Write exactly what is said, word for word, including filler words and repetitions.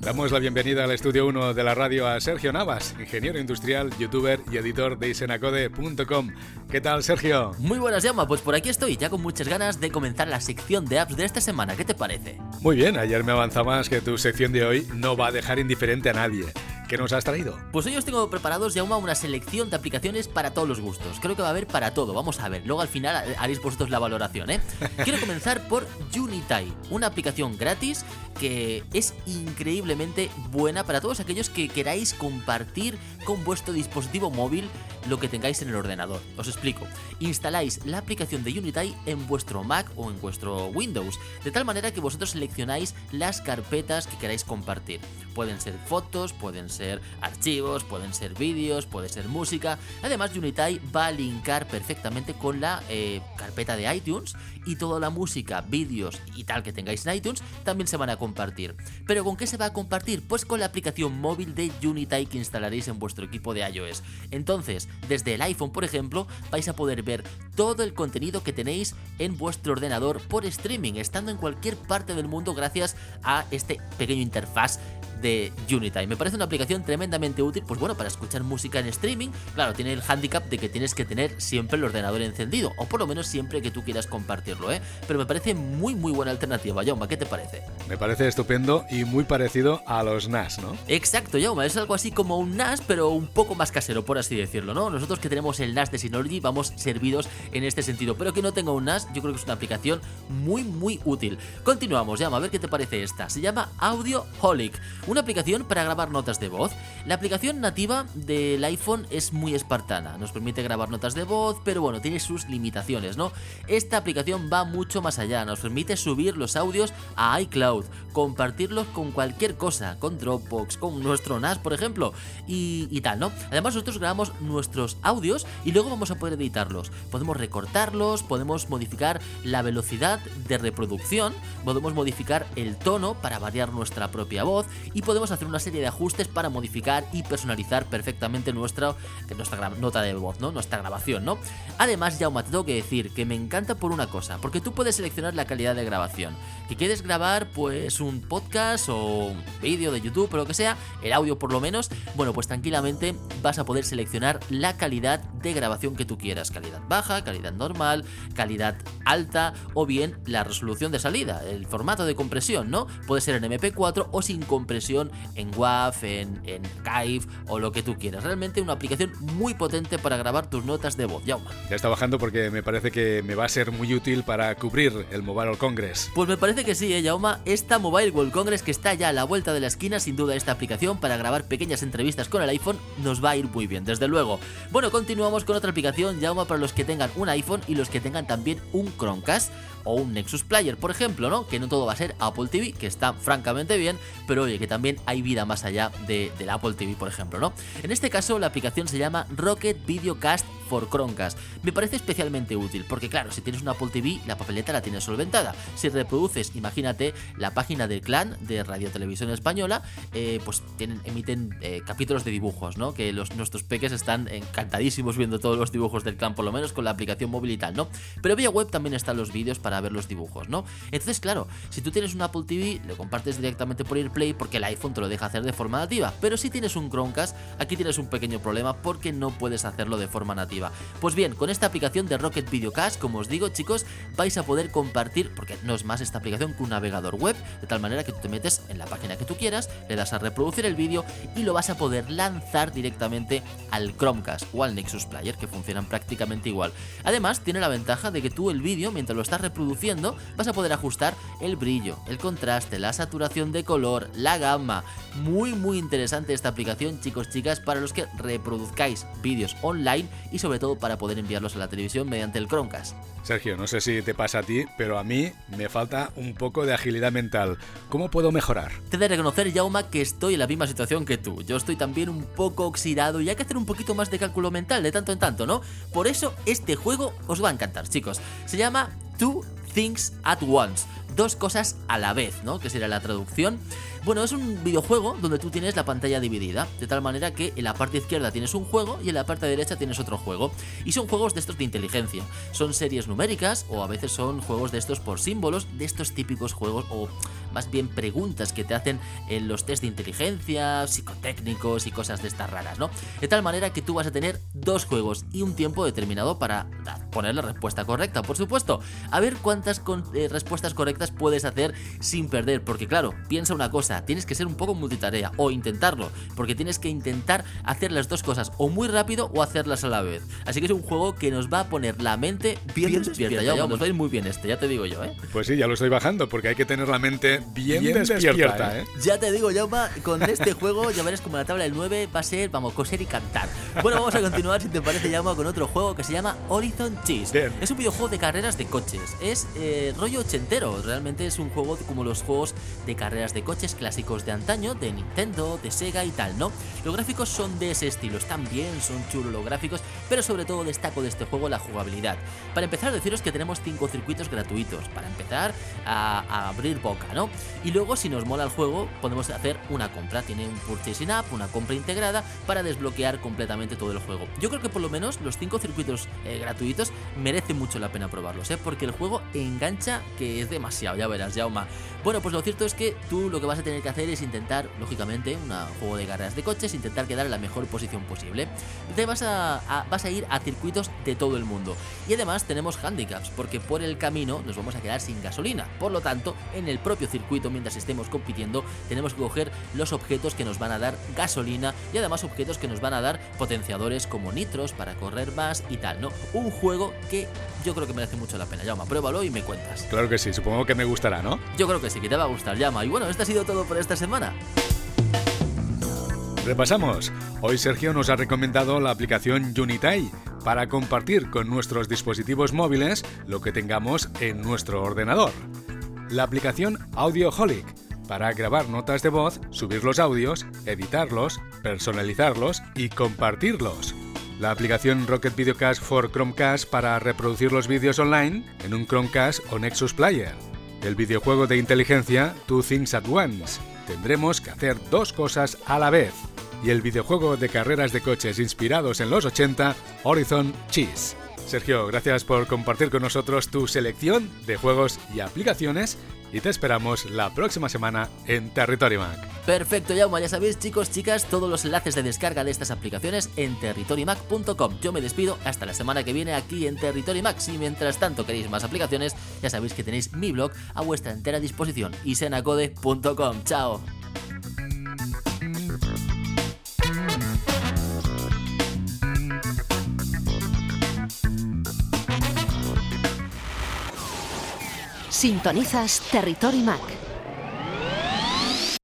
Damos la bienvenida al estudio uno de la radio a Sergio Navas, ingeniero industrial, youtuber y editor de isenacode punto com. ¿Qué tal, Sergio? Muy buenas, Jaume, pues por aquí estoy, ya con muchas ganas de comenzar la sección de apps de esta semana. ¿Qué te parece? Muy bien, ayer me avanzabas que tu sección de hoy no va a dejar indiferente a nadie. ¿Qué nos has traído? Pues hoy os tengo preparados, Jaume, una selección de aplicaciones para todos los gustos. Creo que va a haber para todo, vamos a ver. Luego al final haréis vosotros la valoración, ¿eh? Quiero comenzar por Unitie, una aplicación gratis que es increíblemente buena para todos aquellos que queráis compartir con vuestro dispositivo móvil lo que tengáis en el ordenador. Os explico. Instaláis la aplicación de Unitie en vuestro Mac o en vuestro Windows, de tal manera que vosotros seleccionáis las carpetas que queráis compartir. Pueden ser fotos, pueden ser archivos, pueden ser vídeos, puede ser música. Además, Unitie va a linkar perfectamente con la eh, carpeta de iTunes, y toda la música, vídeos y tal que tengáis en iTunes también se van a compartir. ¿Pero con qué se va a compartir? Pues con la aplicación móvil de Unitie que instalaréis en vuestro equipo de iOS. Entonces, desde el iPhone, por ejemplo, vais a poder ver todo el contenido que tenéis en vuestro ordenador por streaming, estando en cualquier parte del mundo gracias a este pequeño interfaz de Unitie. Me parece una aplicación tremendamente útil, pues bueno, para escuchar música en streaming. Claro, tiene el hándicap de que tienes que tener siempre el ordenador encendido, o por lo menos siempre que tú quieras compartirlo, ¿eh? Pero me parece muy muy buena alternativa, Jaume, ¿qué te parece? Me parece estupendo y muy parecido a los N A S, ¿no? Exacto, Jaume, es algo así como un N A S, pero un poco más casero, por así decirlo, ¿no? Nosotros que tenemos el N A S de Synology vamos servidos en este sentido, pero que no tenga un N A S, yo creo que es una aplicación muy muy útil. Continuamos, Jaume, a ver qué te parece esta. Se llama Audioholic, una aplicación para grabar notas de voz. La aplicación nativa del iPhone es muy espartana, nos permite grabar notas de voz, pero bueno, tiene sus limitaciones, ¿no? Esta aplicación va mucho más allá, nos permite subir los audios a iCloud, compartirlos con cualquier cosa, con Dropbox, con nuestro N A S, por ejemplo, y, y tal, ¿no? Además, nosotros grabamos nuestros audios y luego vamos a poder editarlos. Podemos recortarlos, podemos modificar la velocidad de reproducción, podemos modificar el tono para variar nuestra propia voz, y podemos hacer una serie de ajustes para modificar y personalizar perfectamente nuestra, nuestra nota de voz, ¿no? Nuestra grabación, ¿no? Además, Jaume, te tengo que decir que me encanta por una cosa, porque tú puedes seleccionar la calidad de grabación. Que quieres grabar, pues, un podcast o un vídeo de YouTube o lo que sea, el audio por lo menos, bueno, pues tranquilamente vas a poder seleccionar la calidad de grabación que tú quieras. Calidad baja, calidad normal, calidad alta o bien la resolución de salida, el formato de compresión, ¿no? Puede ser en eme pe cuatro o sin compresión en WAV, en, en Kaiv o lo que tú quieras. Realmente una aplicación muy potente para grabar tus notas de voz, Jaume. Ya está bajando porque me parece que me va a ser muy útil para cubrir el Mobile World Congress. Pues me parece que sí, ¿eh, Jaume? Esta Mobile World Congress que está ya a la vuelta de la esquina, sin duda esta aplicación para grabar pequeñas entrevistas con el iPhone nos va a ir muy bien, desde luego. Bueno, continuamos con otra aplicación, Jaume, para los que tengan un iPhone y los que tengan también un Chromecast o un Nexus Player, por ejemplo, ¿no? Que no todo va a ser Apple T V, que está francamente bien, pero oye, que también hay vida más allá de, del Apple T V, por ejemplo, ¿no? En este caso, la aplicación se llama Rocket Videocast for Chromecast. Me parece especialmente útil, porque claro, si tienes un Apple T V, la papeleta la tienes solventada. Si reproduces, imagínate, la página del Clan de Radio Televisión Española, eh, pues tienen, emiten eh, capítulos de dibujos, ¿no? Que los, nuestros peques están encantadísimos viendo todos los dibujos del Clan, por lo menos con la aplicación móvil y tal, ¿no? Pero vía web también están los vídeos para ver los dibujos, ¿no? Entonces, claro, si tú tienes un Apple T V, lo compartes directamente por AirPlay porque el iPhone te lo deja hacer de forma nativa, pero si tienes un Chromecast, aquí tienes un pequeño problema porque no puedes hacerlo de forma nativa. Pues bien, con esta aplicación de Rocket Videocast, como os digo, chicos, vais a poder compartir, porque no es más esta aplicación que un navegador web, de tal manera que tú te metes en la página que tú quieras, le das a reproducir el vídeo y lo vas a poder lanzar directamente al Chromecast o al Nexus Player, que funcionan prácticamente igual. Además, tiene la ventaja de que tú el vídeo, mientras lo estás reproduciendo, vas a poder ajustar el brillo, el contraste, la saturación de color, la gama. Muy muy interesante esta aplicación, chicos, chicas, para los que reproduzcáis vídeos online y sobre todo para poder enviarlos a la televisión mediante el Chromecast. Sergio, no sé si te pasa a ti, pero a mí me falta un poco de agilidad mental. ¿Cómo puedo mejorar? Te he de reconocer, Jaume, que estoy en la misma situación que tú. Yo estoy también un poco oxidado y hay que hacer un poquito más de cálculo mental de tanto en tanto, ¿no? Por eso este juego os va a encantar, chicos. Se llama Two Things at Once. Dos cosas a la vez, ¿no? Que sería la traducción. Bueno, es un videojuego donde tú tienes la pantalla dividida, de tal manera que en la parte izquierda tienes un juego y en la parte derecha tienes otro juego. Y son juegos de estos de inteligencia. Son series numéricas o a veces son juegos de estos por símbolos, de estos típicos juegos o más bien preguntas que te hacen en los test de inteligencia, psicotécnicos y cosas de estas raras, ¿no? De tal manera que tú vas a tener dos juegos y un tiempo determinado para poner la respuesta correcta, por supuesto. A ver cuántas con, eh, respuestas correctas puedes hacer sin perder, porque claro, piensa una cosa, tienes que ser un poco multitarea o intentarlo, porque tienes que intentar hacer las dos cosas o muy rápido o hacerlas a la vez. Así que es un juego que nos va a poner la mente bien, bien despierta. despierta. Ya, nos va a ir muy bien este, ya te digo yo, ¿eh? Pues sí, ya lo estoy bajando, porque hay que tener la mente bien, bien despierta, despierta ¿eh? Ya te digo, Jaume, con este juego ya verás como la tabla del nueve va a ser, vamos, coser y cantar. Bueno, vamos a continuar, si te parece, Jaume, con otro juego que se llama Horizon Chase. Bien. Es un videojuego de carreras de coches. Es eh, rollo ochentero. Realmente es un juego como los juegos de carreras de coches clásicos de antaño, de Nintendo, de Sega y tal, ¿no? Los gráficos son de ese estilo, están bien, son chulos los gráficos, pero sobre todo destaco de este juego la jugabilidad. Para empezar, deciros que tenemos cinco circuitos gratuitos, para empezar a, a abrir boca, ¿no? Y luego, si nos mola el juego, podemos hacer una compra. Tiene un purchasing app, una compra integrada para desbloquear completamente todo el juego. Yo creo que por lo menos los cinco circuitos eh, gratuitos merece mucho la pena probarlos, ¿eh? Porque el juego engancha que es demasiado, ya verás, Jaume. Bueno, pues lo cierto es que tú lo que vas a tener que hacer es intentar, lógicamente, un juego de carreras de coches, intentar quedar en la mejor posición posible. Te vas a, a, vas a ir a circuitos de todo el mundo. Y además tenemos handicaps, porque por el camino nos vamos a quedar sin gasolina. Por lo tanto, en el propio circuito, mientras estemos compitiendo, tenemos que coger los objetos que nos van a dar gasolina y además objetos que nos van a dar potenciadores como nitros para correr más y tal, ¿no? Un juego que yo creo que merece mucho la pena. Jaume, pruébalo y me cuentas. Claro que sí, supongo que me gustará, ¿no? Yo creo que sí, que te va a gustar, Jaume. Y bueno, esto ha sido todo por esta semana. Repasamos. Hoy Sergio nos ha recomendado la aplicación Unitai para compartir con nuestros dispositivos móviles lo que tengamos en nuestro ordenador. La aplicación Audioholic para grabar notas de voz, subir los audios, editarlos, personalizarlos y compartirlos. La aplicación Rocket Videocast for Chromecast para reproducir los vídeos online en un Chromecast o Nexus Player. El videojuego de inteligencia Two Things at Once. Tendremos que hacer dos cosas a la vez. Y el videojuego de carreras de coches inspirados en los ochenta, Horizon Chase. Sergio, gracias por compartir con nosotros tu selección de juegos y aplicaciones y te esperamos la próxima semana en Territory Mac. Perfecto, Jaume, ya sabéis, chicos, chicas, todos los enlaces de descarga de estas aplicaciones en territory mac punto com. Yo me despido hasta la semana que viene aquí en Territory Mac. Si mientras tanto queréis más aplicaciones, ya sabéis que tenéis mi blog a vuestra entera disposición, isenacode punto com. Chao. Sintonizas Territory Mac.